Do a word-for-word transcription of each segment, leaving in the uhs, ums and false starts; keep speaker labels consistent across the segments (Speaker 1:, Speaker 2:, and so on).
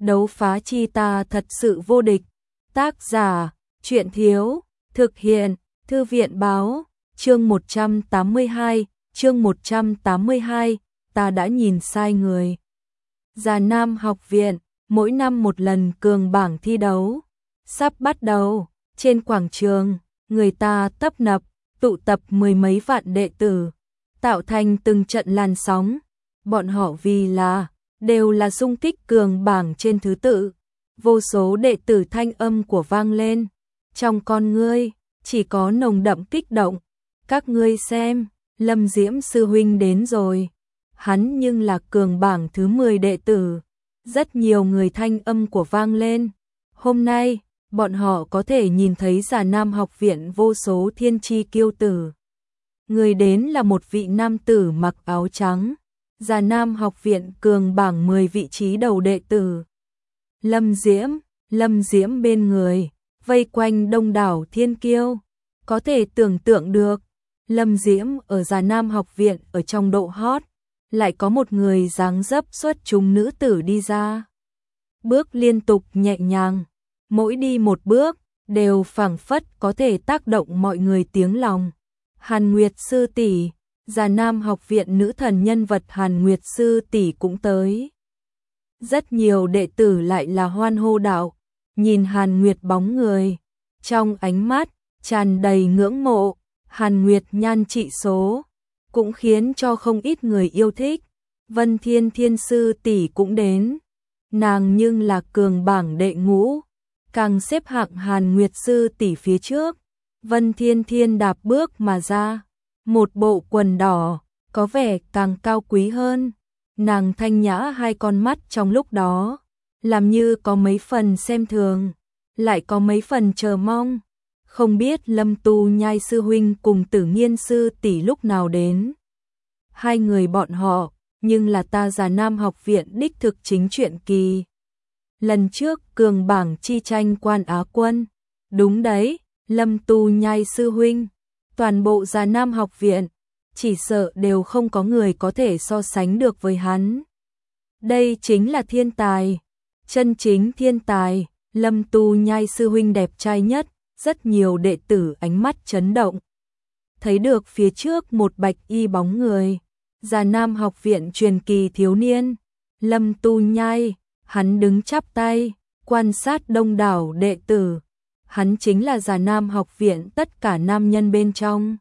Speaker 1: Đấu phá chi ta thật sự vô địch. Tác giả, Truyện Thiếu, thực hiện, Thư viện Báo, chương một trăm tám mươi hai, chương một trăm tám mươi hai, ta đã nhìn sai người. Già Nam học viện, mỗi năm một lần cường bảng thi đấu, sắp bắt đầu, trên quảng trường, người ta tấp nập, tụ tập mười mấy vạn đệ tử, tạo thành từng trận làn sóng, bọn họ vì là, đều là xung kích cường bảng trên thứ tự, vô số đệ tử thanh âm của vang lên, trong con ngươi, chỉ có nồng đậm kích động, các ngươi xem, Lâm Diễm sư huynh đến rồi, hắn nhưng là cường bảng thứ mười đệ tử, rất nhiều người thanh âm của vang lên, hôm nay, bọn họ có thể nhìn thấy Già Nam học viện vô số thiên chi kiêu tử. Người đến là một vị nam tử mặc áo trắng, Già Nam học viện cường bảng mười vị trí đầu đệ tử. Lâm Diễm, Lâm Diễm bên người, vây quanh đông đảo thiên kiêu, có thể tưởng tượng được, Lâm Diễm ở Già Nam học viện ở trong độ hot, lại có một người dáng dấp xuất chúng nữ tử đi ra. Bước liên tục nhẹ nhàng, mỗi đi một bước, đều phảng phất có thể tác động mọi người tiếng lòng. Hàn Nguyệt sư tỷ, Già Nam học viện nữ thần nhân vật Hàn Nguyệt sư tỷ cũng tới. Rất nhiều đệ tử lại là hoan hô đạo, nhìn Hàn Nguyệt bóng người, trong ánh mắt tràn đầy ngưỡng mộ, Hàn Nguyệt nhan trị số cũng khiến cho không ít người yêu thích. Vân Thiên Thiên sư tỷ cũng đến, nàng nhưng là cường bảng đệ ngũ, càng xếp hạng Hàn Nguyệt sư tỷ phía trước. Vân Thiên Thiên đạp bước mà ra, một bộ quần đỏ, có vẻ càng cao quý hơn. Nàng thanh nhã hai con mắt trong lúc đó, làm như có mấy phần xem thường, lại có mấy phần chờ mong. Không biết Lâm Tu Nhai sư huynh cùng Tử Nghiên sư tỷ lúc nào đến. Hai người bọn họ, nhưng là ta Già Nam học viện đích thực chính truyện kỳ. Lần trước cường bảng chi tranh quan Á quân, đúng đấy, Lâm Tu Nhai sư huynh, toàn bộ Già Nam học viện, chỉ sợ đều không có người có thể so sánh được với hắn. Đây chính là thiên tài, chân chính thiên tài, Lâm Tu Nhai sư huynh đẹp trai nhất, rất nhiều đệ tử ánh mắt chấn động. Thấy được phía trước một bạch y bóng người, Già Nam học viện truyền kỳ thiếu niên, Lâm Tu Nhai, hắn đứng chắp tay, quan sát đông đảo đệ tử. Hắn chính là Già Nam học viện tất cả nam nhân bên trong.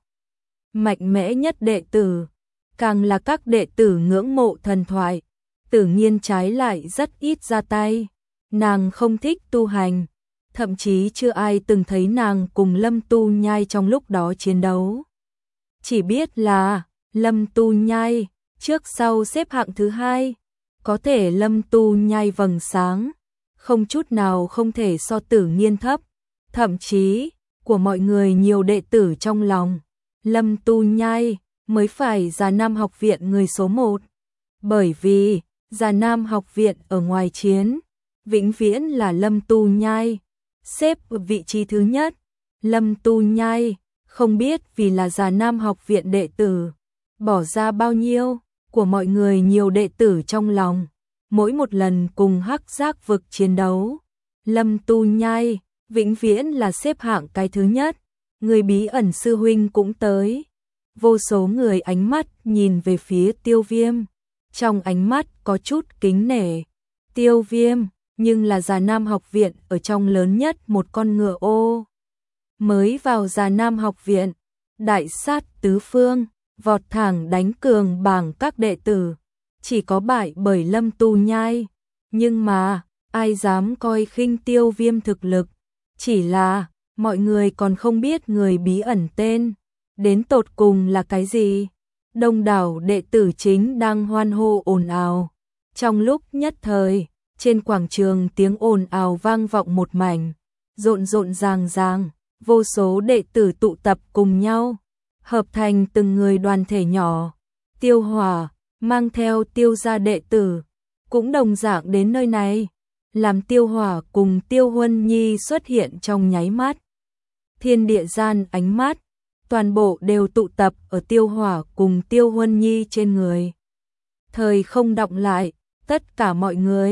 Speaker 1: Mạnh mẽ nhất đệ tử, càng là các đệ tử ngưỡng mộ thần thoại. Tử Nghiên trái lại rất ít ra tay, nàng không thích tu hành, thậm chí chưa ai từng thấy nàng cùng Lâm Tu Nhai trong lúc đó chiến đấu. Chỉ biết là Lâm Tu Nhai trước sau xếp hạng thứ hai, có thể Lâm Tu Nhai vầng sáng, không chút nào không thể so Tử Nghiên thấp, thậm chí của mọi người nhiều đệ tử trong lòng, Lâm Tu Nhai mới phải Già Nam học viện người số một, bởi vì Già Nam học viện ở ngoài chiến, vĩnh viễn là Lâm Tu Nhai xếp ở vị trí thứ nhất. Lâm Tu Nhai không biết vì là Già Nam học viện đệ tử, bỏ ra bao nhiêu của mọi người nhiều đệ tử trong lòng, mỗi một lần cùng Hắc Giác vực chiến đấu, Lâm Tu Nhai vĩnh viễn là xếp hạng cái thứ nhất. Người bí ẩn sư huynh cũng tới, vô số người ánh mắt nhìn về phía Tiêu Viêm, trong ánh mắt có chút kính nể. Tiêu Viêm nhưng là Già Nam học viện ở trong lớn nhất một con ngựa ô. Mới vào Già Nam học viện, đại sát tứ phương, vọt thẳng đánh cường bảng các đệ tử, chỉ có bại bởi Lâm Tu Nhai. Nhưng mà, ai dám coi khinh Tiêu Viêm thực lực, chỉ là mọi người còn không biết người bí ẩn tên, đến tột cùng là cái gì. Đông đảo đệ tử chính đang hoan hô ồn ào. Trong lúc nhất thời, trên quảng trường tiếng ồn ào vang vọng một mảnh, rộn rộn ràng ràng, vô số đệ tử tụ tập cùng nhau, hợp thành từng người đoàn thể nhỏ. Tiêu Hỏa mang theo Tiêu gia đệ tử, cũng đồng dạng đến nơi này, làm Tiêu Hỏa cùng Tiêu Huân Nhi xuất hiện trong nháy mắt. Thiên địa gian ánh mắt, toàn bộ đều tụ tập ở Tiêu Hỏa cùng Tiêu Huân Nhi trên người. Thời không đọng lại, tất cả mọi người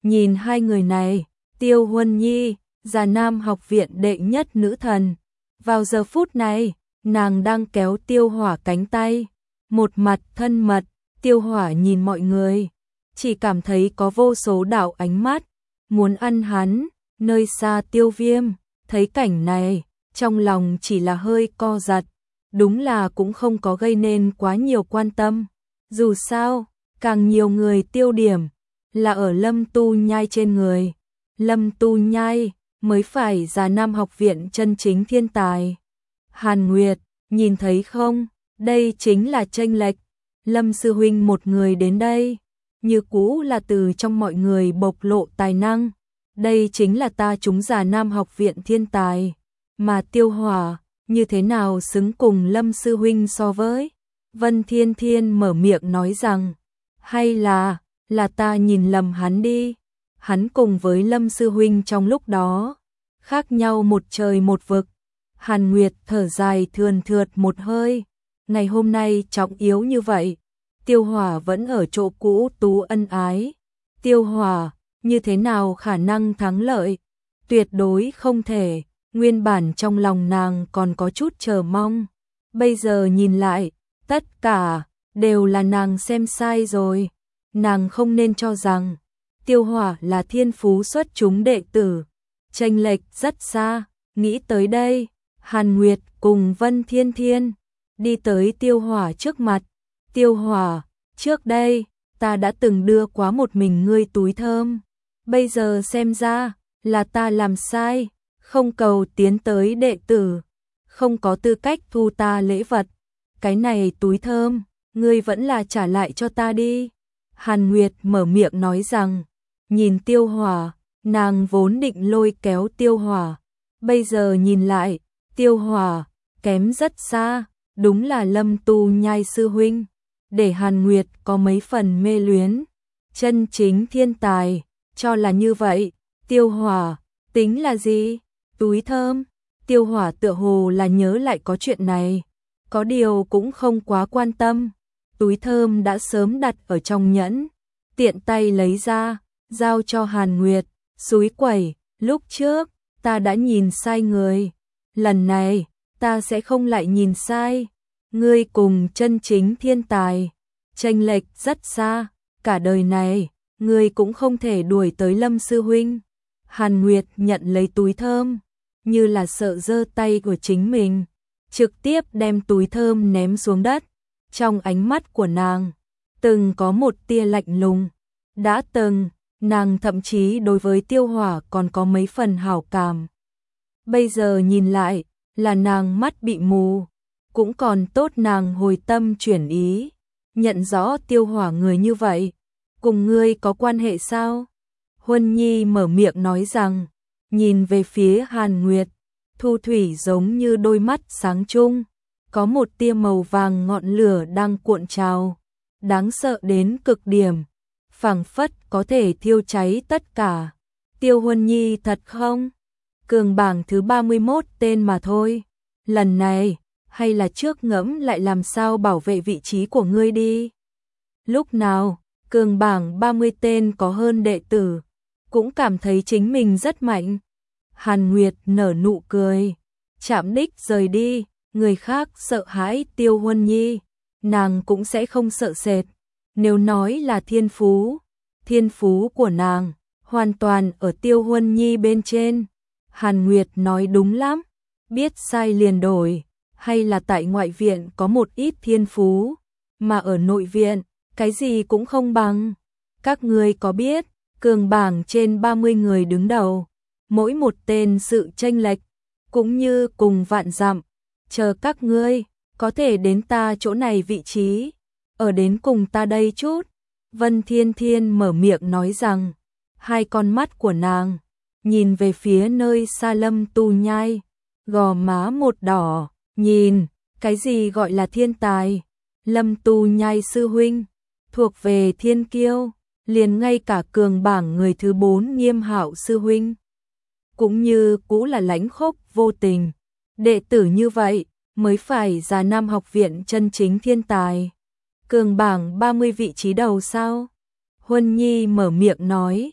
Speaker 1: Nhìn hai người này, Tiêu Huân Nhi, Già Nam học viện đệ nhất nữ thần. Vào giờ phút này, nàng đang kéo Tiêu Hỏa cánh tay, một mặt thân mật. Tiêu Hỏa nhìn mọi người, chỉ cảm thấy có vô số đạo ánh mắt muốn ăn hắn. Nơi xa Tiêu Viêm thấy cảnh này, trong lòng chỉ là hơi co giật, đúng là cũng không có gây nên quá nhiều quan tâm. Dù sao, càng nhiều người tiêu điểm là ở Lâm Tu Nhai trên người. Lâm Tu Nhai mới phải Già Nam học viện chân chính thiên tài. Hàn Nguyệt, nhìn thấy không, đây chính là chênh lệch. Lâm sư huynh một người đến đây, như cũ là từ trong mọi người bộc lộ tài năng. Đây chính là ta chúng Già Nam học viện thiên tài. Mà Tiêu Hỏa, như thế nào xứng cùng Lâm sư huynh so với? Vân Thiên Thiên mở miệng nói rằng, hay là, là ta nhìn lầm hắn đi. Hắn cùng với Lâm sư huynh trong lúc đó, khác nhau một trời một vực. Hàn Nguyệt thở dài thườn thượt một hơi. Ngày hôm nay trọng yếu như vậy, Tiêu Hỏa vẫn ở chỗ cũ tú ân ái. Tiêu Hỏa, như thế nào khả năng thắng lợi? Tuyệt đối không thể. Nguyên bản trong lòng nàng còn có chút chờ mong. Bây giờ nhìn lại, tất cả đều là nàng xem sai rồi. Nàng không nên cho rằng Tiêu Hỏa là thiên phú xuất chúng đệ tử. Chênh lệch rất xa. Nghĩ tới đây, Hàn Nguyệt cùng Vân Thiên Thiên đi tới Tiêu Hỏa trước mặt. Tiêu Hỏa, trước đây, ta đã từng đưa quá một mình ngươi túi thơm. Bây giờ xem ra, là ta làm sai, không cầu tiến tới đệ tử, không có tư cách thu ta lễ vật. Cái này túi thơm, ngươi vẫn là trả lại cho ta đi. Hàn Nguyệt mở miệng nói rằng, nhìn Tiêu Hỏa, nàng vốn định lôi kéo Tiêu Hỏa. Bây giờ nhìn lại, Tiêu Hỏa, kém rất xa, đúng là Lâm Tu Nhai sư huynh. Để Hàn Nguyệt có mấy phần mê luyến. Chân chính thiên tài, cho là như vậy. Tiêu Hỏa, tính là gì? Túi thơm. Tiêu Hỏa tựa hồ là nhớ lại có chuyện này. Có điều cũng không quá quan tâm. Túi thơm đã sớm đặt ở trong nhẫn. Tiện tay lấy ra, giao cho Hàn Nguyệt. Xúi quẩy, lúc trước, ta đã nhìn sai người. Lần này, ta sẽ không lại nhìn sai. Ngươi cùng chân chính thiên tài, chênh lệch rất xa, cả đời này, ngươi cũng không thể đuổi tới Lâm sư huynh. Hàn Nguyệt nhận lấy túi thơm, như là sợ giơ tay của chính mình, trực tiếp đem túi thơm ném xuống đất. Trong ánh mắt của nàng, từng có một tia lạnh lùng. Đã từng, nàng thậm chí đối với Tiêu Hỏa còn có mấy phần hảo cảm. Bây giờ nhìn lại, là nàng mắt bị mù. Cũng còn tốt nàng hồi tâm chuyển ý, nhận rõ Tiêu Hỏa người như vậy. Cùng ngươi có quan hệ sao? Huân Nhi mở miệng nói rằng, nhìn về phía Hàn Nguyệt, thu thủy giống như đôi mắt sáng trung, có một tia màu vàng ngọn lửa đang cuộn trào, đáng sợ đến cực điểm, phảng phất có thể thiêu cháy tất cả. Tiêu Huân Nhi thật không? Cường bảng thứ ba mươi mốt tên mà thôi. Lần này, hay là trước ngẫm lại làm sao bảo vệ vị trí của ngươi đi. Lúc nào, cường bảng ba mươi tên có hơn đệ tử, cũng cảm thấy chính mình rất mạnh. Hàn Nguyệt nở nụ cười, chạm đích rời đi, người khác sợ hãi Tiêu Huân Nhi, nàng cũng sẽ không sợ sệt. Nếu nói là thiên phú, thiên phú của nàng, hoàn toàn ở Tiêu Huân Nhi bên trên. Hàn Nguyệt nói đúng lắm, biết sai liền đổi. Hay là tại ngoại viện có một ít thiên phú, mà ở nội viện, cái gì cũng không bằng. Các ngươi có biết, cường bảng trên ba mươi người đứng đầu, mỗi một tên sự chênh lệch, cũng như cùng vạn dặm. Chờ các ngươi, có thể đến ta chỗ này vị trí, ở đến cùng ta đây chút. Vân Thiên Thiên mở miệng nói rằng, hai con mắt của nàng, nhìn về phía nơi xa Lâm Tu Nhai, gò má một đỏ. Nhìn, cái gì gọi là thiên tài? Lâm Tu Nhai sư huynh, thuộc về thiên kiêu, liền ngay cả cường bảng người thứ bốn Nghiêm Hạo sư huynh, cũng như cũ là lãnh khốc vô tình. Đệ tử như vậy, mới phải Già Nam học viện chân chính thiên tài. Cường bảng ba mươi vị trí đầu sao? Huân Nhi mở miệng nói,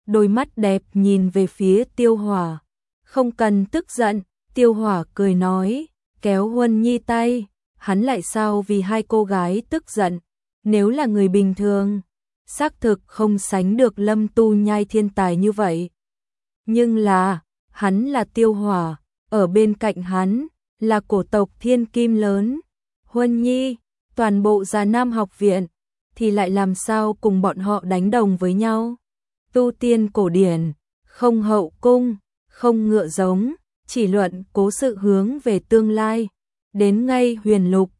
Speaker 1: đôi mắt đẹp nhìn về phía Tiêu Hỏa. Không cần tức giận, Tiêu Hỏa cười nói, kéo Huân Nhi tay, hắn lại sao vì hai cô gái tức giận, nếu là người bình thường, xác thực không sánh được Lâm Tu Nhai thiên tài như vậy. Nhưng là, hắn là Tiêu Hỏa, ở bên cạnh hắn, là cổ tộc thiên kim lớn. Huân Nhi, toàn bộ Già Nam học viện, thì lại làm sao cùng bọn họ đánh đồng với nhau. Tu tiên cổ điển, không hậu cung, không ngựa giống, chỉ luận cố sự hướng về tương lai. Đến ngay huyền lục,